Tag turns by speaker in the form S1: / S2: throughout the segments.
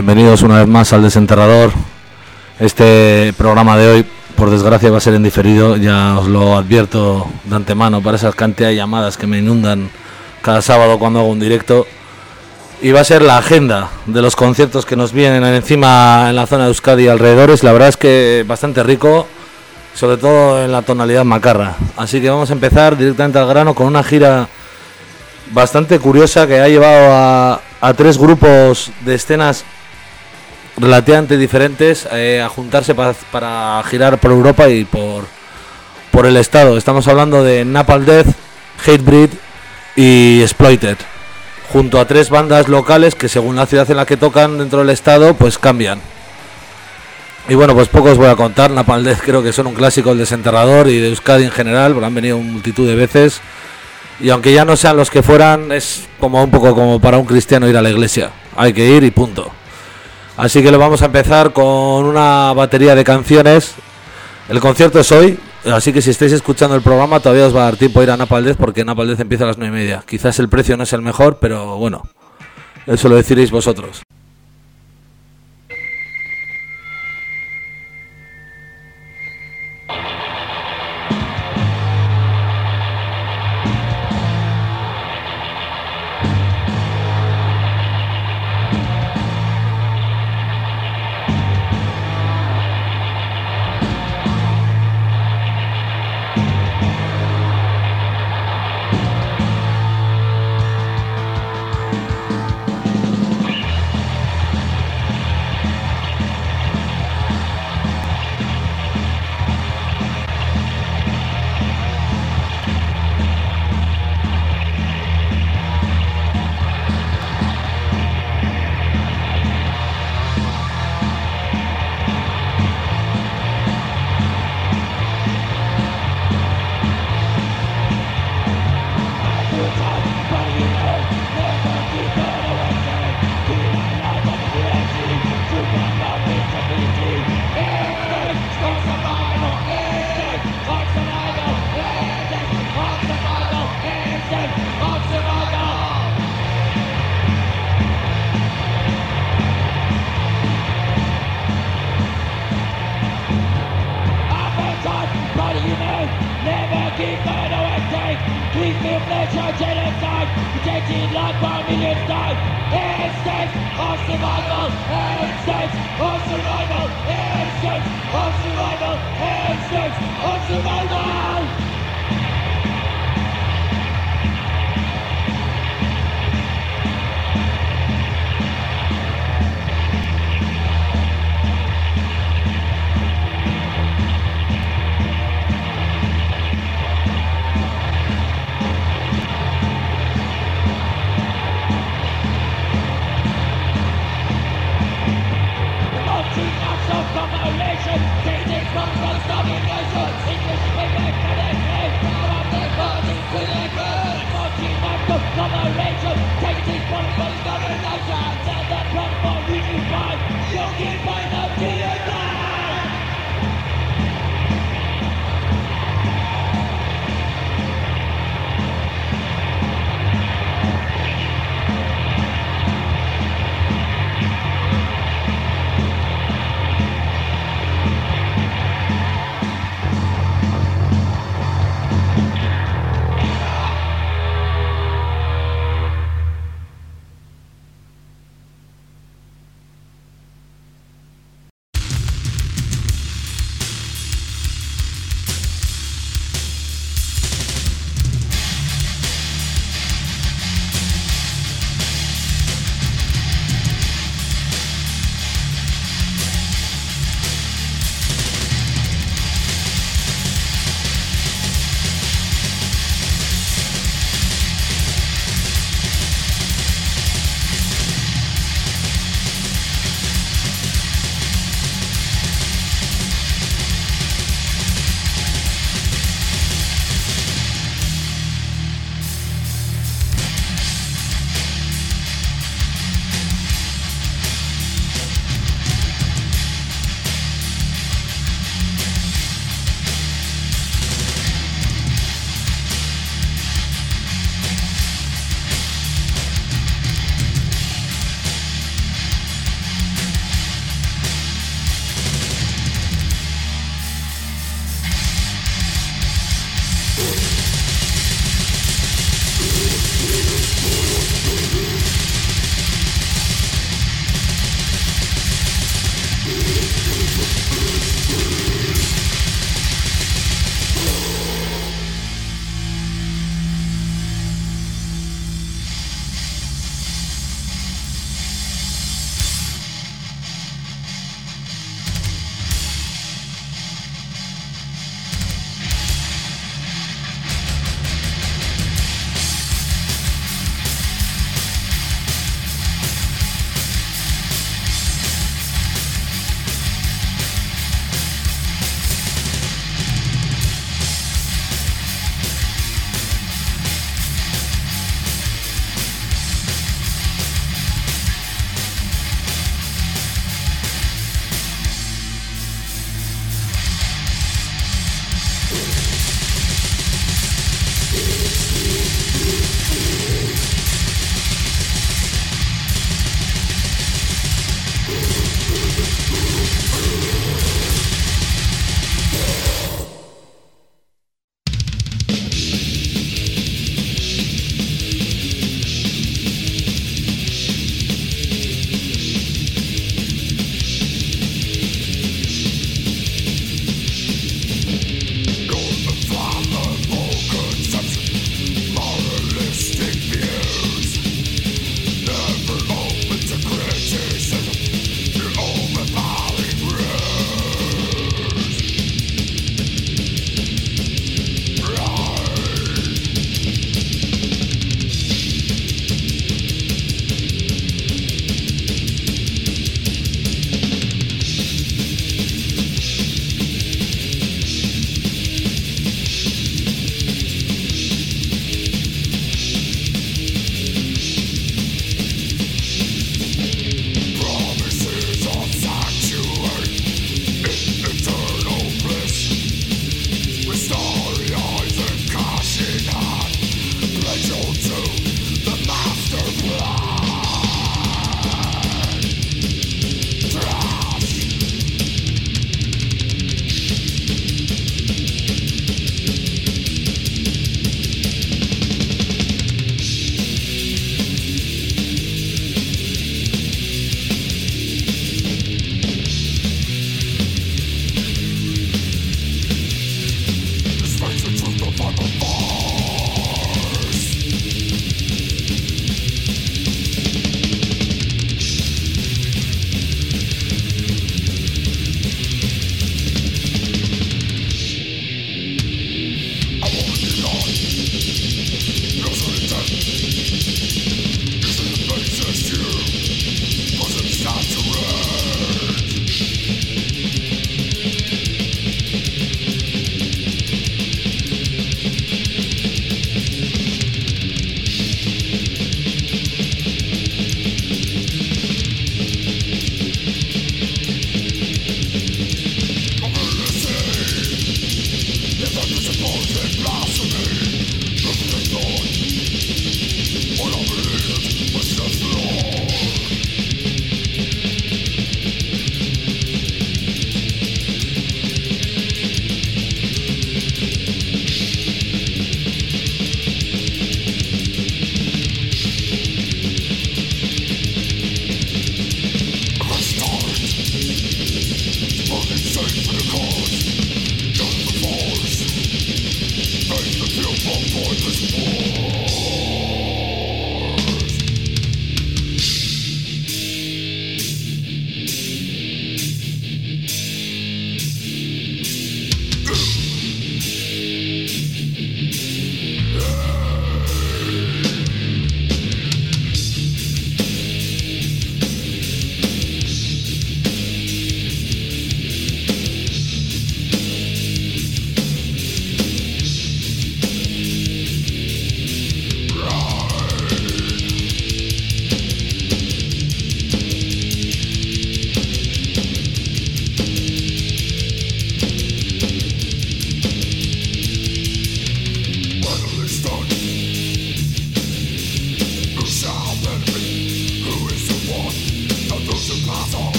S1: Bienvenidos una vez más al Desenterrador. Este programa de hoy, por desgracia, va a ser en diferido, ya os lo advierto de antemano para esas cantidad de llamadas que me inundan cada sábado cuando hago un directo. Y va a ser la agenda de los conciertos que nos vienen encima en la zona de Euskadi y alrededores. La verdad es que bastante rico, sobre todo en la tonalidad macarra. Así que vamos a empezar directamente al grano con una gira bastante curiosa que ha llevado a tres grupos de escenas relativamente diferentes a juntarse para girar por Europa y por el estado. Estamos hablando de Napalm Death, Hatebreed y Exploited, junto a tres bandas locales que según la ciudad en la que tocan dentro del estado pues cambian. Y bueno, pues poco os voy a contar. Napalm Death creo que son un clásico del Desenterrador y de Euskadi en general, porque han venido multitud de veces. Y aunque ya no sean los que fueran, es como un poco como para un cristiano ir a la iglesia. Hay que ir y punto. Así que lo vamos a empezar con una batería de canciones. El concierto es hoy, así que si estáis escuchando el programa todavía os va a dar tiempo a ir a Napalm Death, porque Napalm Death empieza a las 9:30. Quizás el precio no es el mejor, pero bueno, eso lo decidiréis vosotros.
S2: Of population, taking from the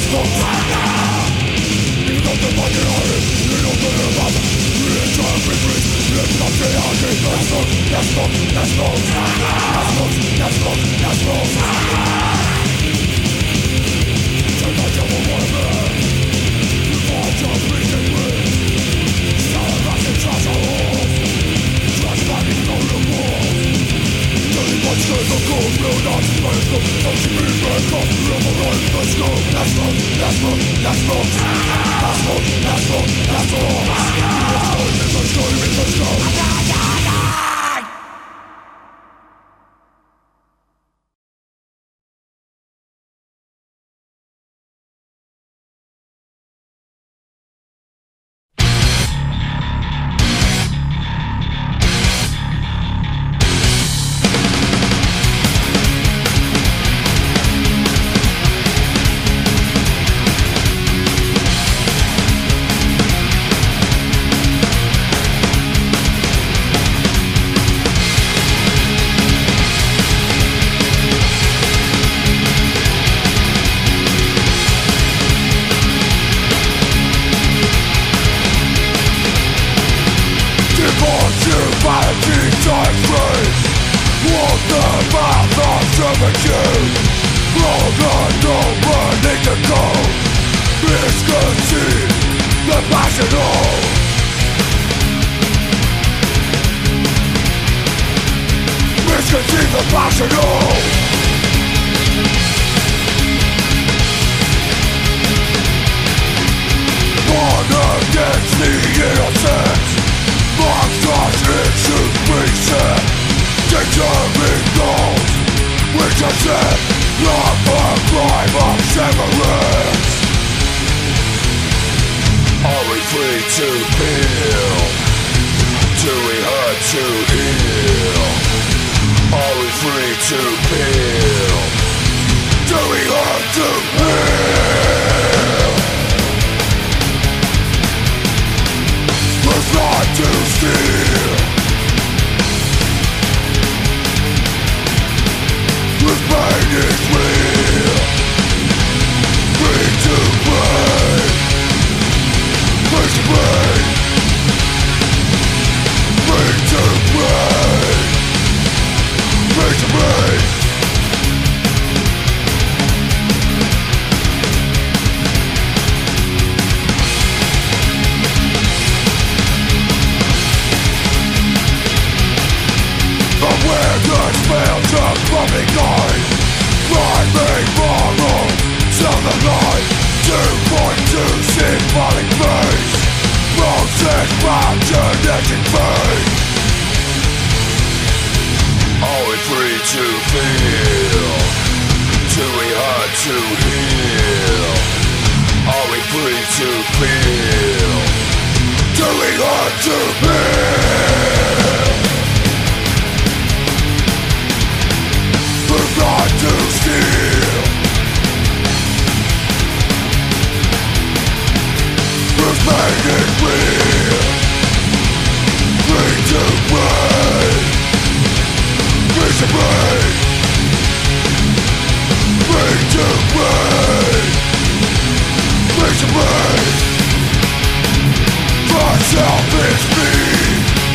S2: Selfish me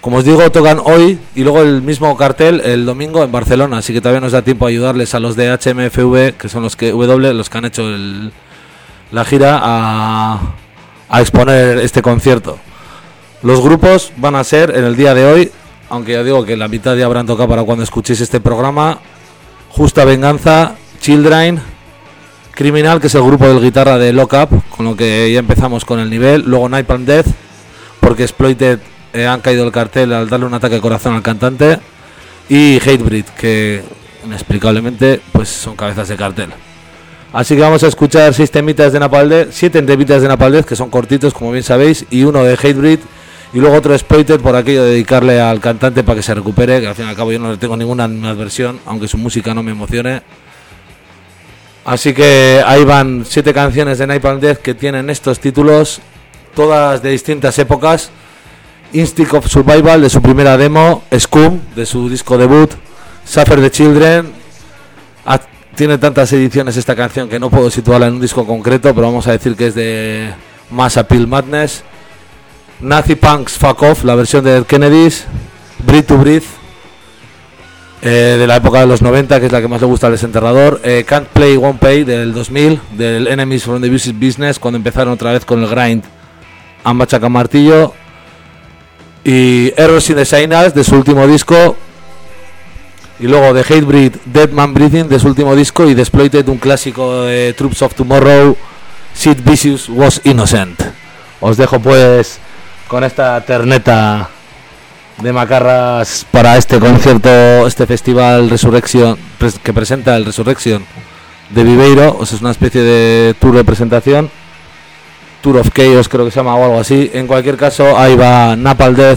S1: Como os digo, tocan hoy y luego el mismo cartel el domingo en Barcelona, así que todavía nos da tiempo a ayudarles a los de HMFV, que son los que han hecho la gira, a exponer este concierto. Los grupos van a ser en el día de hoy, aunque ya digo que la mitad ya habrán tocado para cuando escuchéis este programa: Justa Venganza, Children, Criminal, que es el grupo del guitarra de Lock Up, con lo que ya empezamos con el nivel. Luego Napalm Death, porque Exploited han caído el cartel al darle un ataque de corazón al cantante, y Hatebreed, que inexplicablemente pues son cabezas de cartel. Así que vamos a escuchar 7 temitas de Napalm Death, que son cortitos como bien sabéis, y uno de Hatebreed, y luego otro Exploited, por aquello de dedicarle al cantante para que se recupere, que al fin y al cabo yo no le tengo ninguna adversión, aunque su música no me emocione. Así que ahí van 7 canciones de Napalm Death que tienen estos títulos, todas de distintas épocas: Instinct of Survival, de su primera demo; Scum, de su disco debut; Suffer the Children. Tiene tantas ediciones esta canción que no puedo situarla en un disco concreto, pero vamos a decir que es de Mass Appeal Madness; Nazi Punks Fuck Off, la versión de Dead Kennedys; Breathe to Breathe, de la época de los 90, que es la que más le gusta al desenterrador; Can't Play Won't Pay, del 2000, del Enemies from the Business, cuando empezaron otra vez con el grind a machaca martillo; y Errors in the Signals, de su último disco; y luego de Hatebreed, Dead Man Breathing, de su último disco; y de Exploited, un clásico de Troops of Tomorrow, Sid Vicious Was Innocent. Os dejo pues con esta terneta de macarras para este concierto, este festival Resurrection, que presenta el Resurrection de Viveiro. O sea, es una especie de tour de presentación, Tour of Chaos creo que se llama, o algo así. En cualquier caso, ahí va Napalm Death.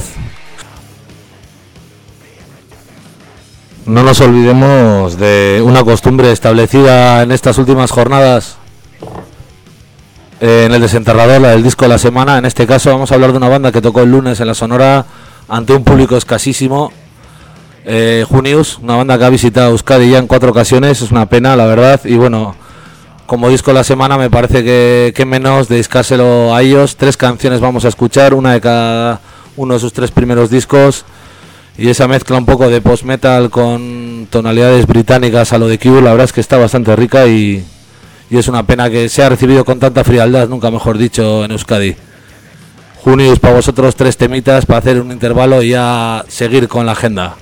S1: No nos olvidemos de una costumbre establecida en estas últimas jornadas en el desenterrador, la del disco de la semana. En este caso vamos a hablar de una banda que tocó el lunes en la Sonora ante un público escasísimo. Junius, una banda que ha visitado Euskadi ya en 4 ocasiones, es una pena la verdad, y bueno, como disco de la semana me parece que menos dedicárselo a ellos. 3 canciones vamos a escuchar, una de cada uno de sus 3 primeros discos, y esa mezcla un poco de post-metal con tonalidades británicas a lo de Cure, la verdad es que está bastante rica, y es una pena que sea recibido con tanta frialdad, nunca mejor dicho, en Euskadi. Junius, para vosotros 3 temitas para hacer un intervalo y ya seguir con la agenda.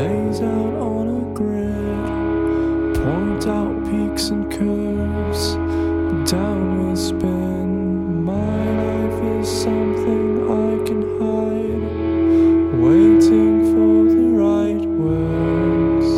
S2: lays out on a grid, point out peaks and curves, down we spin. My life is something I can hide, waiting for the right words.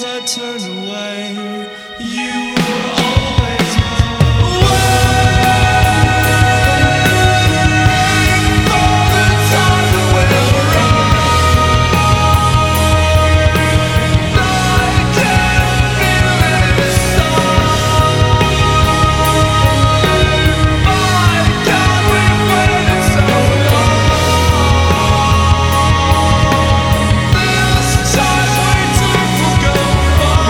S2: as I turn away, you were always my waiting for the time that will arrive. I can feel it inside. My God, we've waited so long. This time we took will go far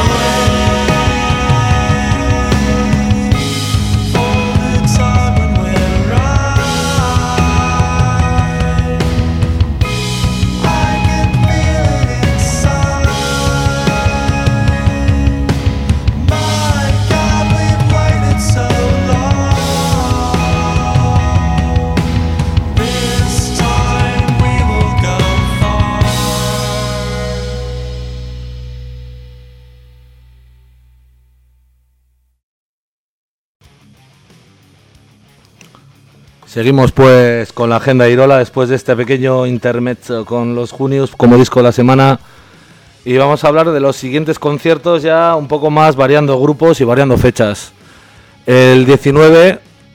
S2: for the time when we're right. I can feel it inside. My God, we've waited so long. This time we will go far.
S1: Seguimos pues con la agenda de Irola después de este pequeño intermezzo con los Junius como disco de la semana, y vamos a hablar de los siguientes conciertos ya un poco más variando grupos y variando fechas. El 19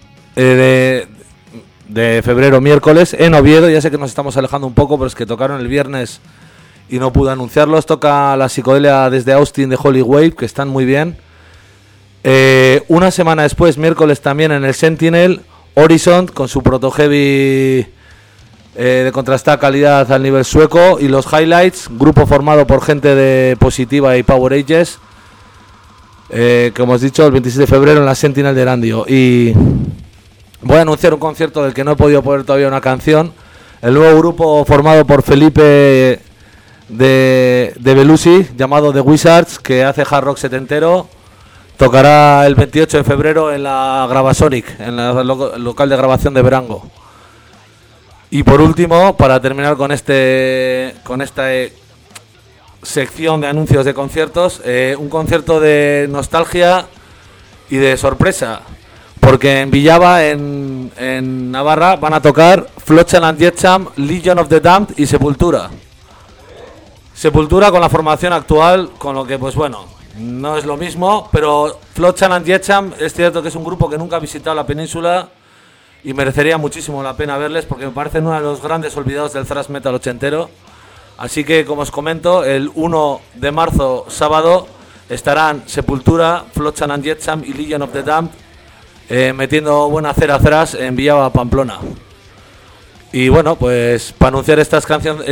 S1: de febrero, miércoles, en Oviedo, ya sé que nos estamos alejando un poco, pero es que tocaron el viernes y no pude anunciarlos. Toca la psicodelia desde Austin de Holy Wave, que están muy bien. Una semana después, miércoles, también en el Sentinel, Horizon con su proto heavy de contrastada calidad al nivel sueco, y los Highlights, grupo formado por gente de Positiva y Power Ages, como os he dicho, el 26 de febrero en la Sentinel de Erandio. Y voy a anunciar un concierto del que no he podido poner todavía una canción. El nuevo grupo formado por Felipe de Belusi, llamado The Wizards, que hace hard rock setentero, tocará el 28 de febrero en la Gravasonic, en el local de grabación de Verango. Y por último, para terminar con esta sección de anuncios de conciertos, un concierto de nostalgia y de sorpresa, porque en Villava, en Navarra, van a tocar Flotsam and Jetsam, Legion of the Damned y Sepultura. Sepultura con la formación actual, con lo que, pues bueno, no es lo mismo, pero Flotsam and Jetsam es cierto que es un grupo que nunca ha visitado la península y merecería muchísimo la pena verles, porque me parecen uno de los grandes olvidados del thrash metal ochentero. Así que, como os comento, el 1 de marzo, sábado, estarán Sepultura, Flotsam and Jetsam y Legion of the Damned metiendo buena cera thrash en Villava, Pamplona. Y bueno, pues para anunciar estas canciones,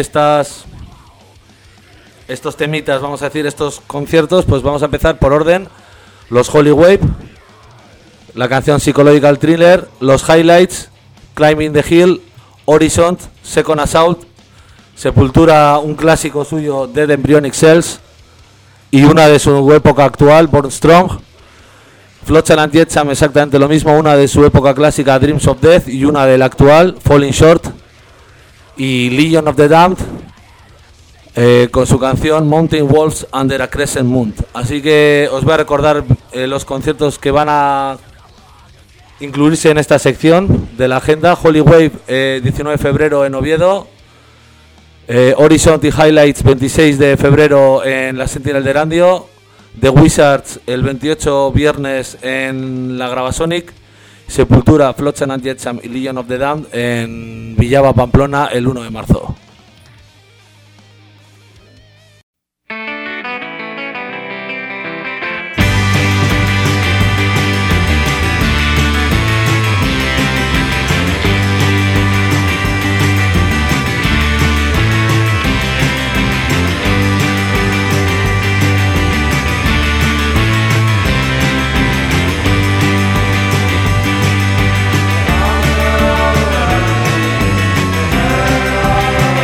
S1: estos temitas, vamos a decir, estos conciertos, pues vamos a empezar por orden. Los Holy Wave, la canción Psychological Thriller, los Highlights, Climbing the Hill, Horizon, Second Assault, Sepultura, un clásico suyo, Dead Embryonic Cells, y una de su época actual, Born Strong. Flotsam and Jetsam, exactamente lo mismo, una de su época clásica, Dreams of Death, y una de la actual, Falling Short. Y Legion of the Damned, con su canción Mountain Wolves Under a Crescent Moon. Así que os voy a recordar los conciertos que van a incluirse en esta sección de la agenda. Holy Wave, 19 de febrero en Oviedo. Horizon y Highlights, 26 de febrero en la Sentinel de Erandio. The Wizards, el 28 viernes en la Gravasonic. Sepultura, Flotsam and Jetsam y Legion of the Damned en Villava, Pamplona, el 1 de marzo.
S2: I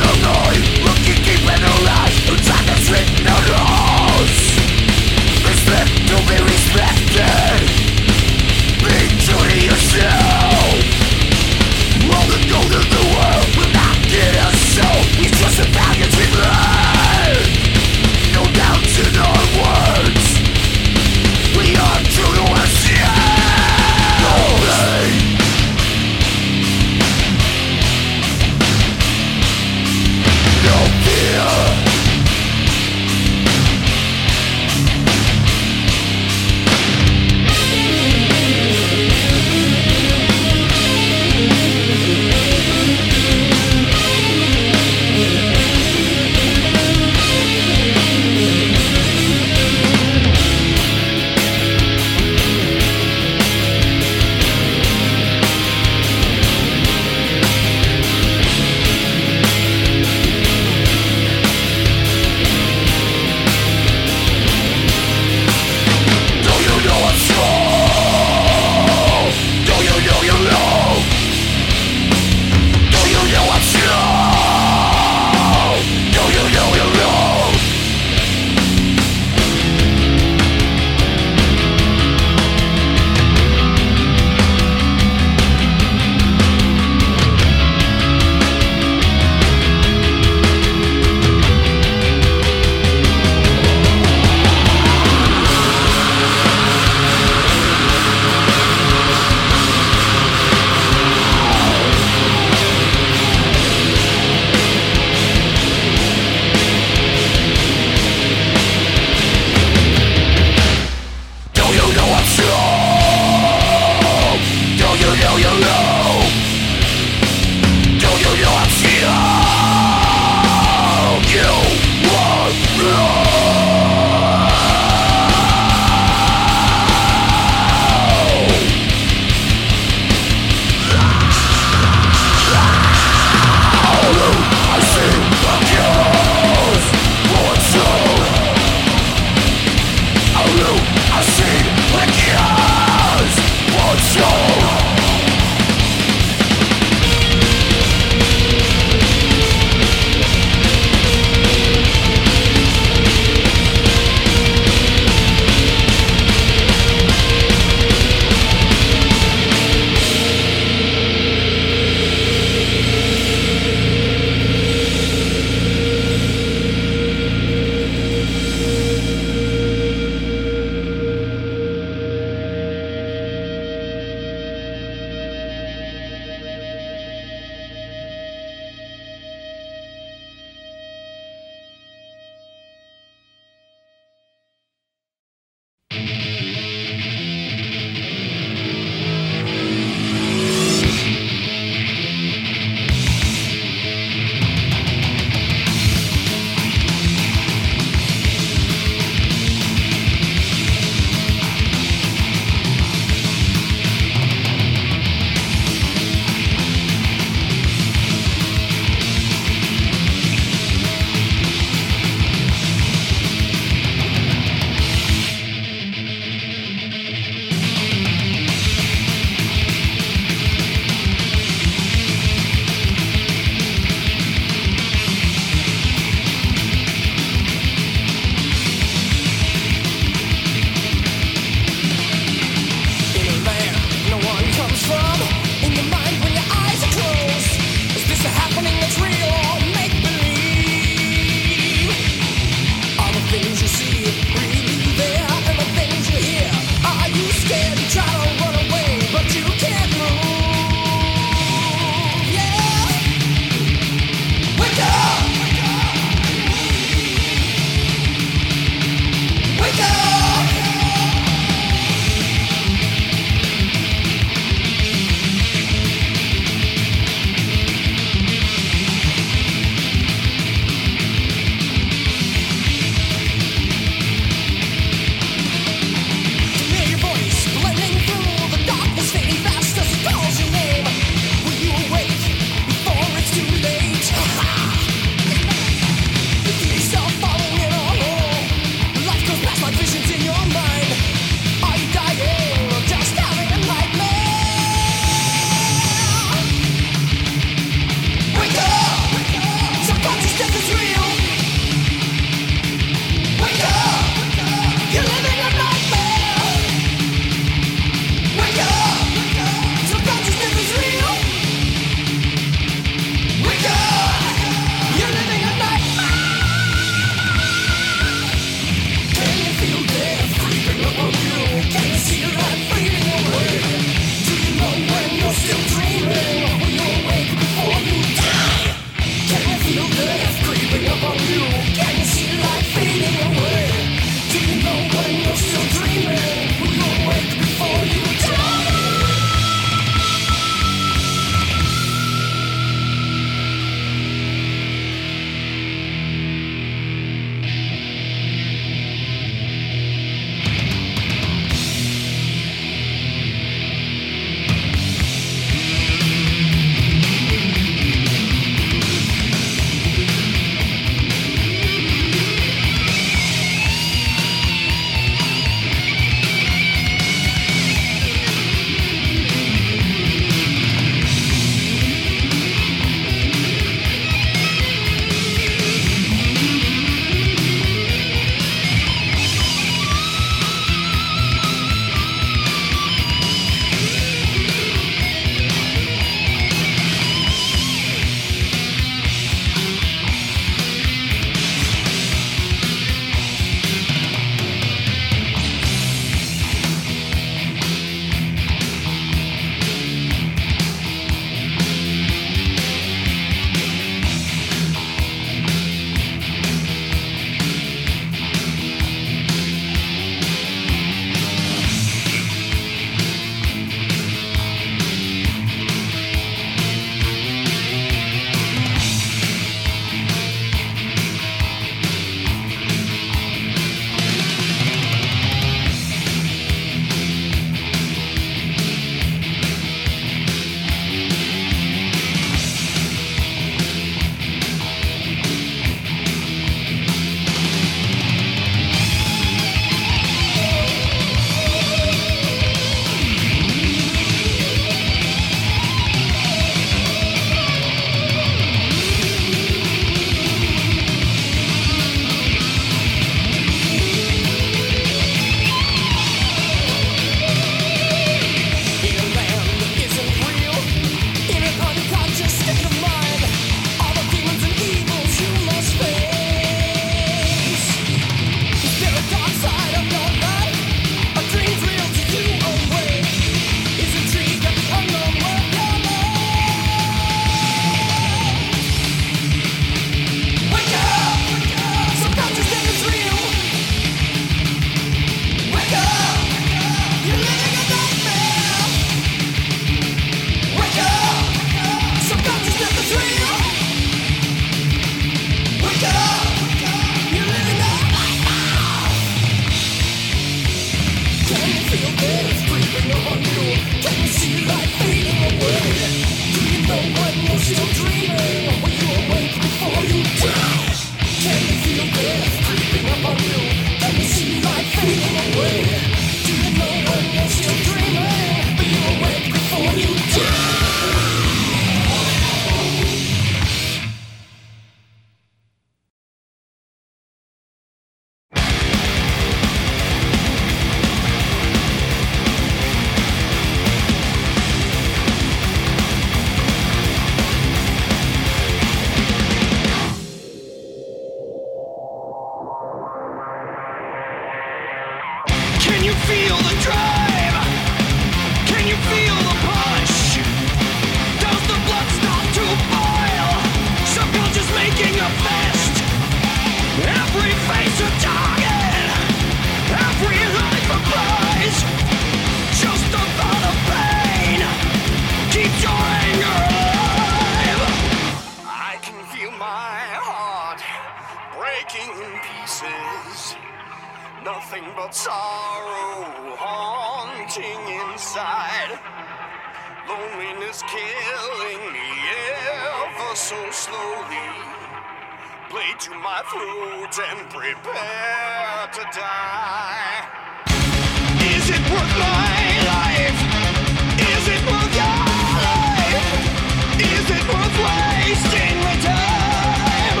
S3: feel the drive? Can you feel the push? Does the blood start to boil? Subconscious making a fist. Every face a target. Every life a prize. Just the thought of pain keeps your anger alive. I can feel my heart breaking in pieces. Nothing but sorrow haunting inside. Loneliness killing me ever so slowly. Blade to my throat and prepare to die. Is it worth my life? Is it worth your life? Is it worth wasting my time?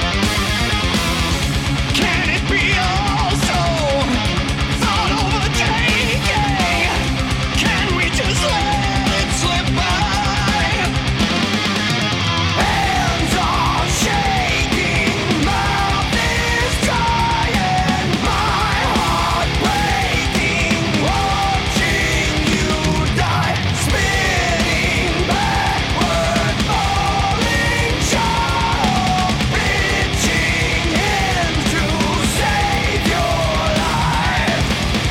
S3: Can it be also thought overtaking? Can we just let it slip by? Hands are shaking, mouth is dry, and my heart breaking, watching you die, spinning backward, falling shallow, reaching in to save your life.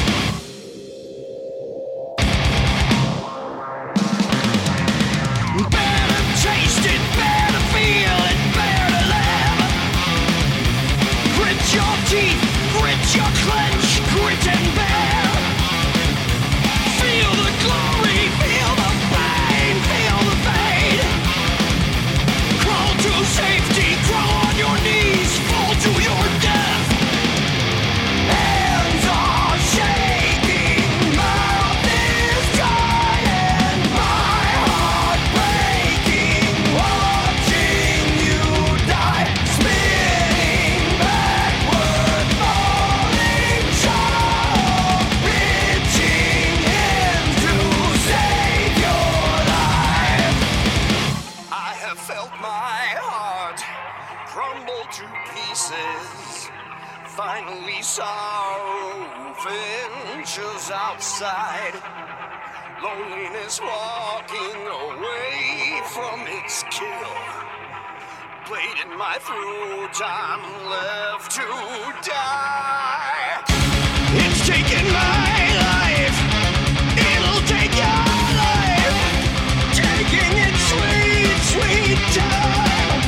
S3: Better taste it, better feel it, better live. Grit your teeth, grit your clench, grit and bear. Feel the glory, feel the pain, feel the fade. Crawl to safety, crawl on your knees, fall to your death. Hands are shaking, mouth is dry, and my heart breaking, watching you die, spinning backward, falling shallow, reaching in to save your life. I have felt my heart crumble to pieces. Finally sorrow ventures outside. Loneliness walking away from its kill. Blade in my throat, I'm left to die. It's taken my life. It'll take your life. Taking its sweet, sweet time.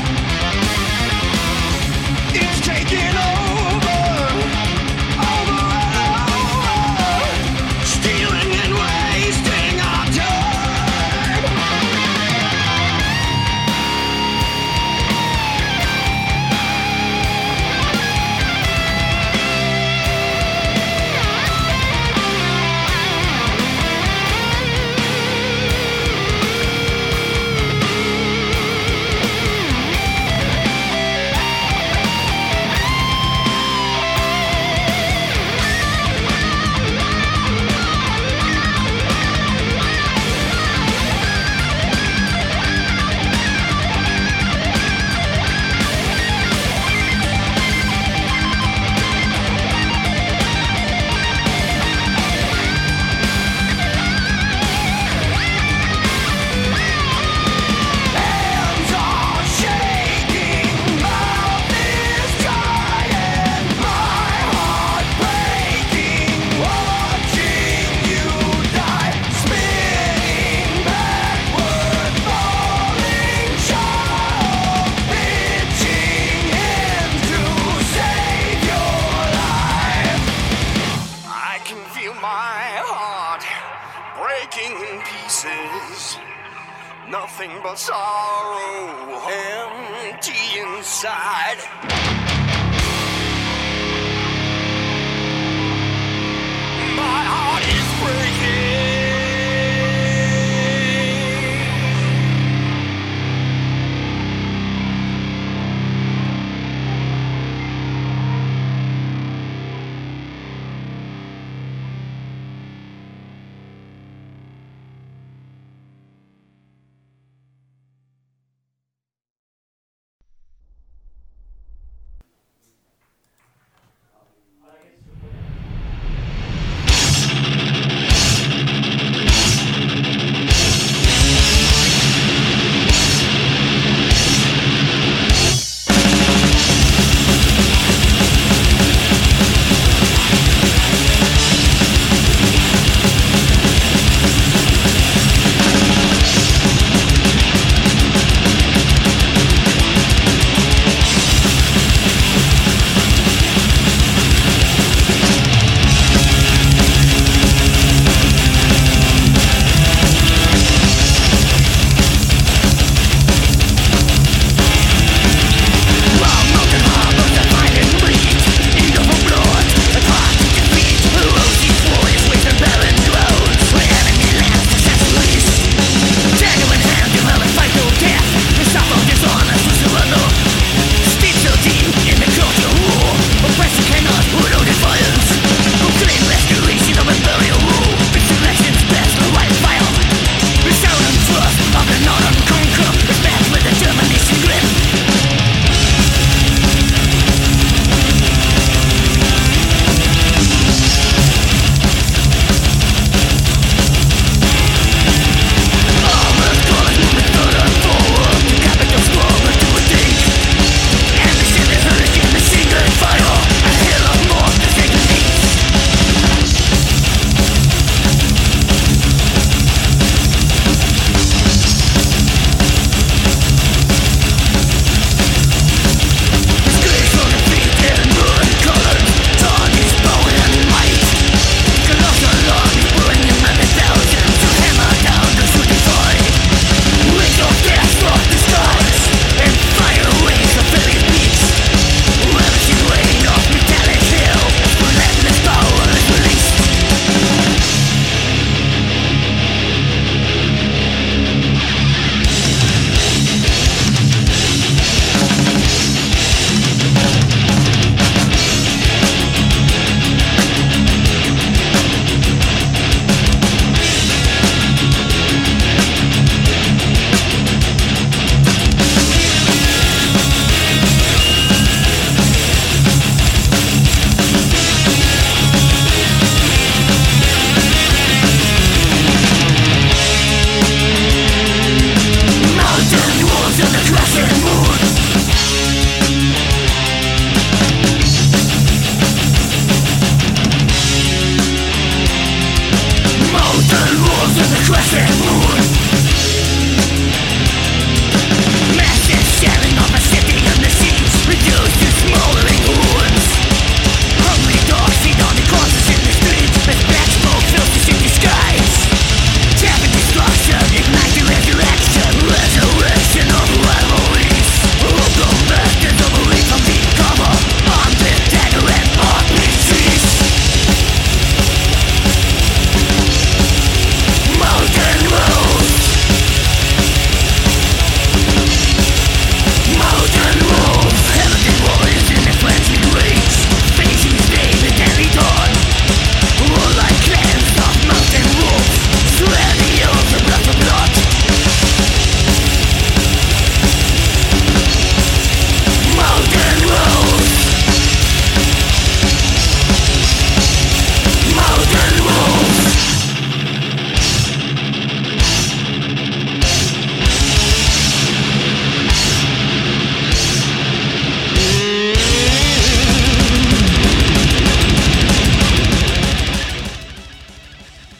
S3: It's taking over, over and over, stealing and wasting our time. Hands are shaking, mouth is dry, and my heart breaking, watching you die, spinning backward, falling shallow, reaching in to save your life. I can feel my heart breaking in pieces. Nothing but sorrow, empty inside. My heart is breaking.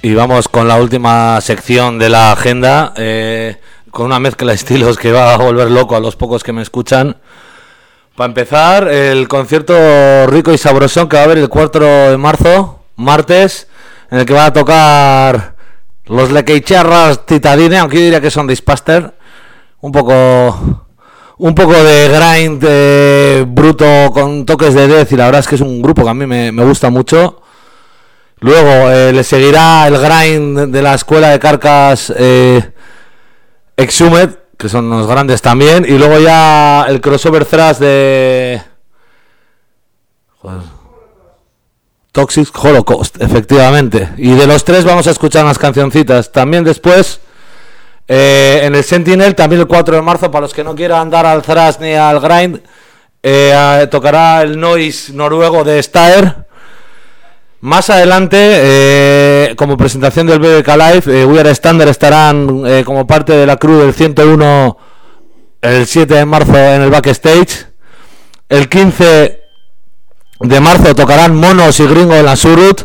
S1: Y vamos con la última sección de la agenda, con una mezcla de estilos que va a volver loco a los pocos que me escuchan. Para empezar, el concierto rico y sabrosón que va a haber el 4 de marzo, martes, en el que van a tocar los Lequeicharras Titadine, aunque yo diría que son Dispaster, un poco de grind bruto con toques de death, y la verdad es que es un grupo que a mí me gusta mucho. Luego le seguirá el grind de la escuela de Carcass Exhumed, que son unos grandes también, y luego ya el crossover thrash de Toxic Holocaust, efectivamente. Y de los tres vamos a escuchar unas cancioncitas. También después en el Sentinel, también el 4 de marzo, para los que no quieran dar al thrash ni al grind, tocará el noise noruego de Staer. Más adelante, como presentación del BBK Live, We Are Standard estarán como parte de la crew del 101 el 7 de marzo en el backstage. El 15 de marzo tocarán Monos y Gringo en la Surut.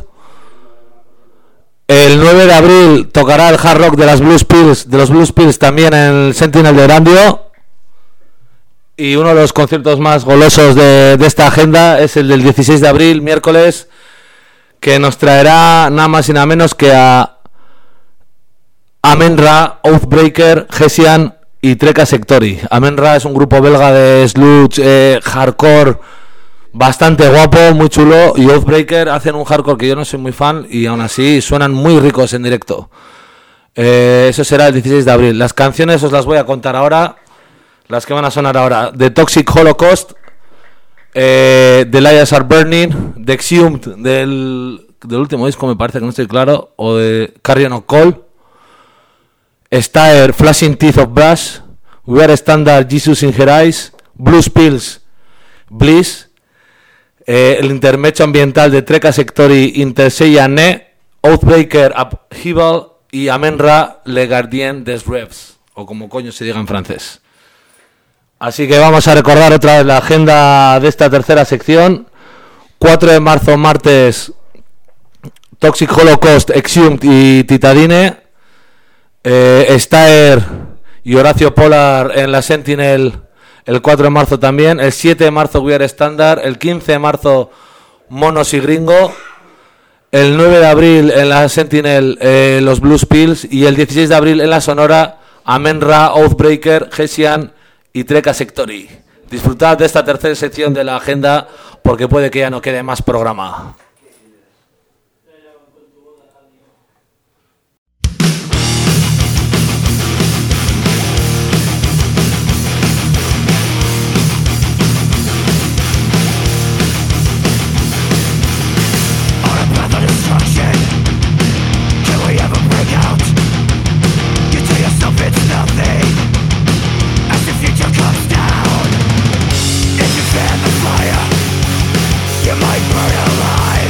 S1: El 9 de abril tocará el hard rock de los Blues Pills también en el Sentinel de Erandio. Y uno de los conciertos más golosos de esta agenda es el del 16 de abril, miércoles, que nos traerá nada más y nada menos que a Amen-Ra, Oathbreaker, Hessian y Treka Sectori. Amen-Ra es un grupo belga de sludge, hardcore, bastante guapo, muy chulo, y Oathbreaker hacen un hardcore que yo no soy muy fan y aún así suenan muy ricos en directo. Eso será el 16 de abril. Las canciones os las voy a contar ahora, las que van a sonar ahora: The Toxic Holocaust, The Liars Are Burning, The Exhumed del último disco, me parece que no estoy claro, o de Carrion of Coal, Staer, Flashing Teeth of Brass, We Are Standard, Jesus in Her Eyes, Blues Pills, Bliss, el intermedio ambiental de Treka Sectori, Interseia Ne, Oathbreaker, Upheaval y Amen-Ra, Le Gardien des Rêves, o como coño se diga en francés. Así que vamos a recordar otra vez la agenda de esta tercera sección. 4 de marzo, martes, Toxic Holocaust, Exhumed y Titadine. Staer y Horacio Polar en la Sentinel el 4 de marzo también. El 7 de marzo, We Are Standard. El 15 de marzo, Monos y Gringo. El 9 de abril en la Sentinel, los Blues Pills. Y el 16 de abril en la Sonora, Amen-Ra, Oathbreaker, Hessian y Treka Sectori. Disfrutad de esta tercera sección de la agenda, porque puede que ya no quede más programa.
S3: You might burn alive.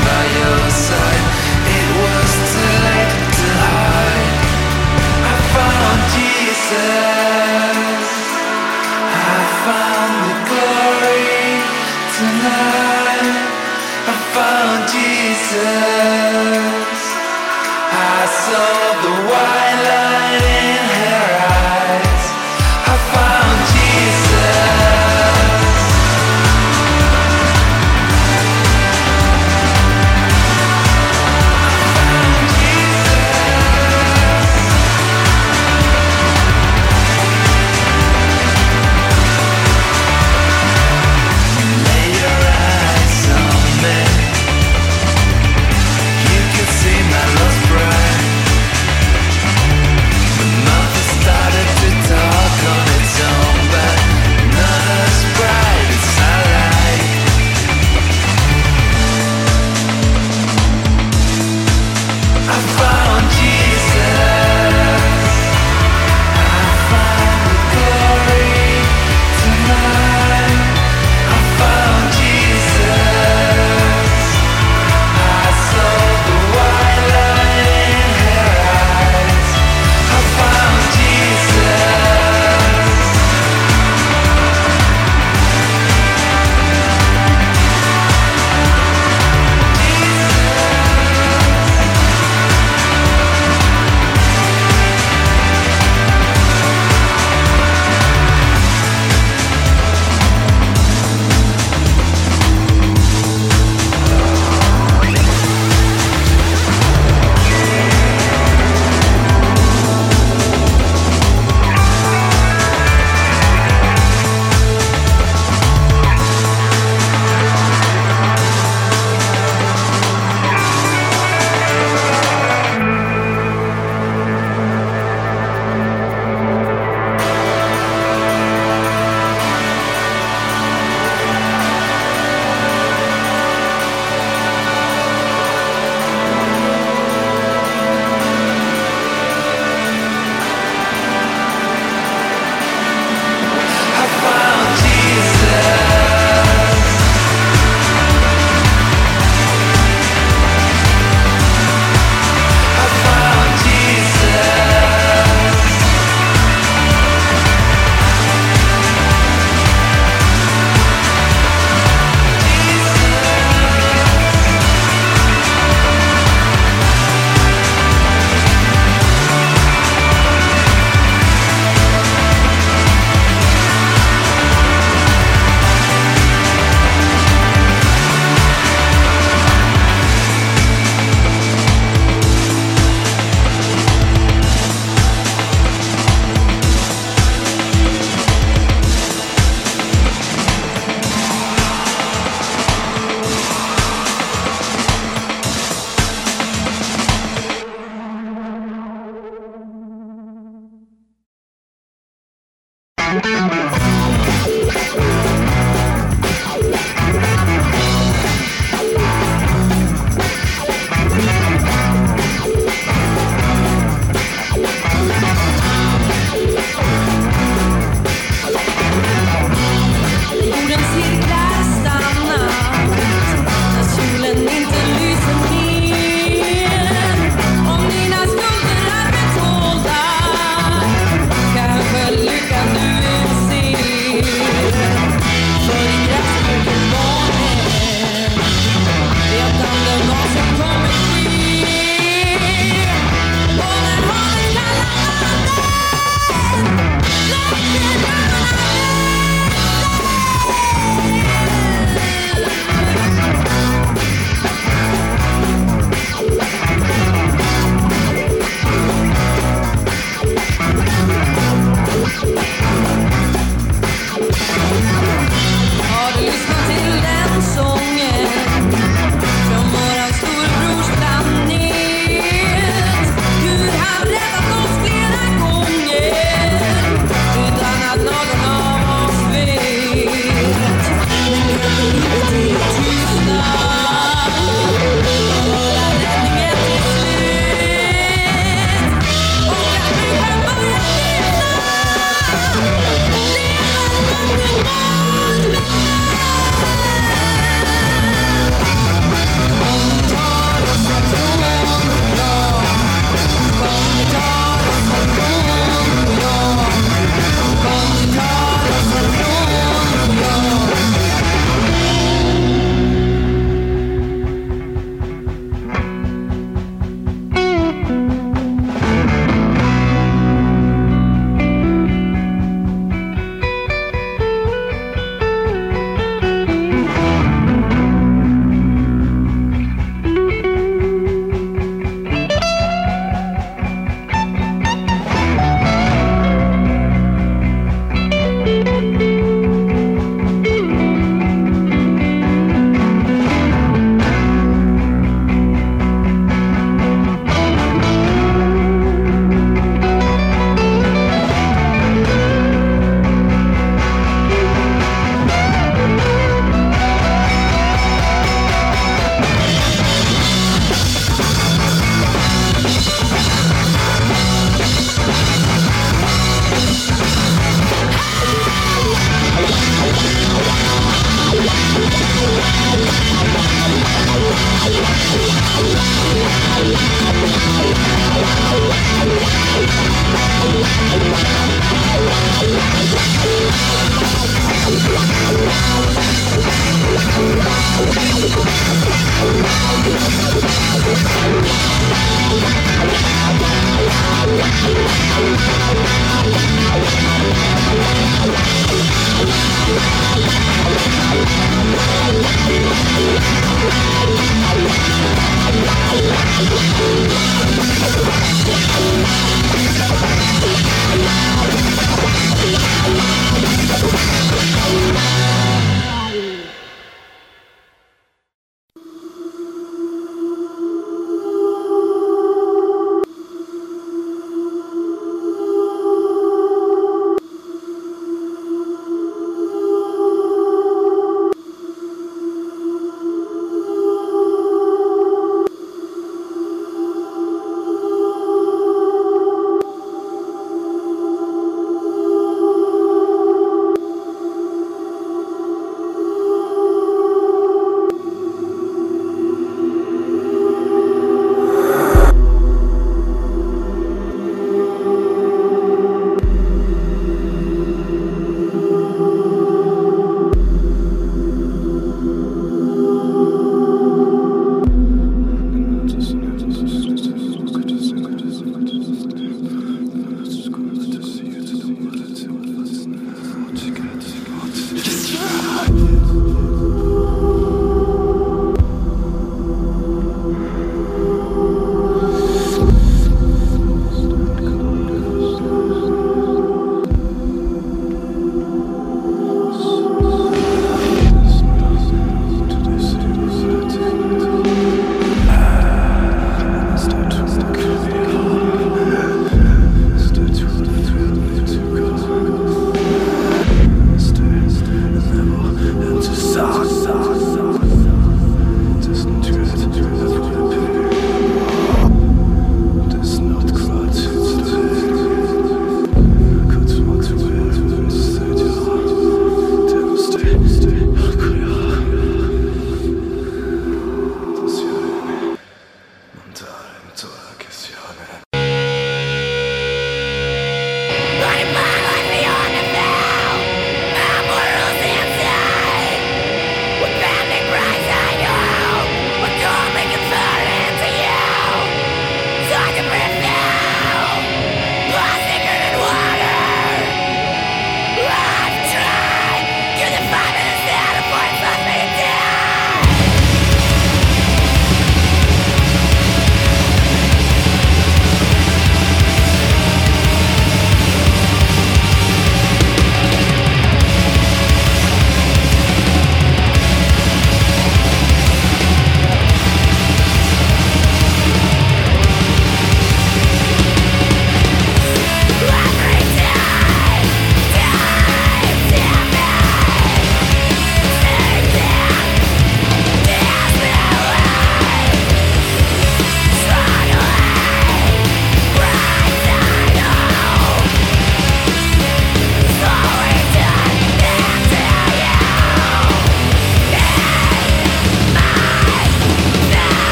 S4: by your side. It was too late to hide. I found Jesus. I found the glory tonight. I found Jesus. I saw the white light in her eyes. I found Jesus. See my lost pride.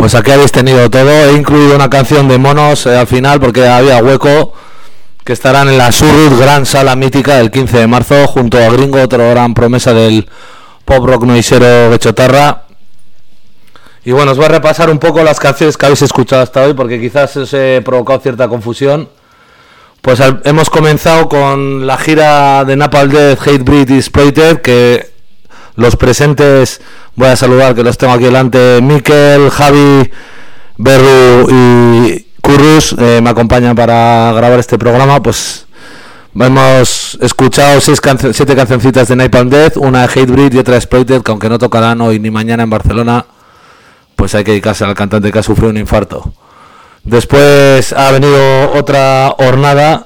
S1: Pues aquí habéis tenido todo. He incluido una canción de Monos al final porque había hueco, que estarán en la Surrut Gran Sala Mítica el 15 de marzo junto a Gringo, otra gran promesa del pop rock noisero de Chotarra. Y bueno, os voy a repasar un poco las canciones que habéis escuchado hasta hoy porque quizás os he provocado cierta confusión. Pues hemos comenzado con la gira de Napalm Death, Hatebreed y Exploited, que los presentes voy a saludar, que los tengo aquí delante: Mikel, Javi, Berru y Currus, me acompañan para grabar este programa. Pues hemos escuchado 7 cancioncitas de Napalm Death, una de Hatebreed y otra de Exploited, que aunque no tocarán hoy ni mañana en Barcelona, pues hay que dedicarse al cantante que ha sufrido un infarto. Después ha venido otra hornada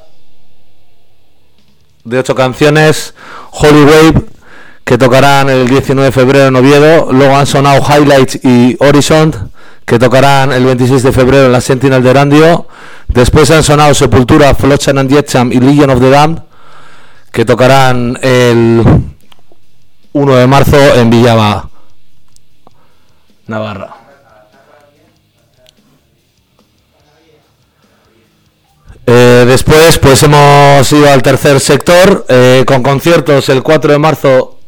S1: de 8 canciones, Holy Wave, que tocarán el 19 de febrero en Oviedo. Luego han sonado Highlights y Horizon, que tocarán el 26 de febrero en la Sentinel de Erandio. Después han sonado Sepultura, Flotsam and Jetsam y Legion of the Damned, que tocarán el 1 de marzo en Villaba, Navarra. Después pues hemos ido al tercer sector con conciertos el 4 de marzo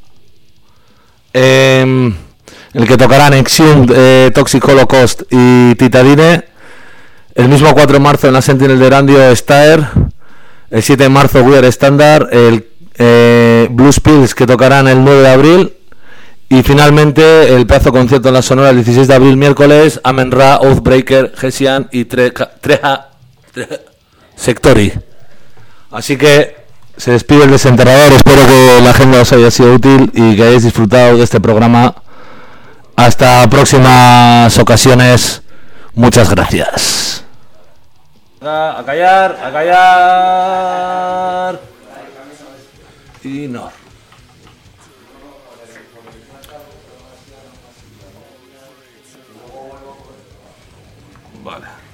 S1: en el que tocarán Exhumed, Toxic Holocaust y Titadine. El mismo 4 de marzo en la Sentinel de Erandio, Staer. El 7 de marzo We Are Standard, el Blues Pills, que tocarán el 9 de abril. Y finalmente el pedazo concierto en la Sonora el 16 de abril, miércoles, Amen Ra, Oathbreaker, Hessian y Treja Sectori. Así que se despide el desenterrador. Espero que la agenda os haya sido útil y que hayáis disfrutado de este programa. Hasta próximas ocasiones. Muchas gracias. A callar, a callar. Y no. Vale.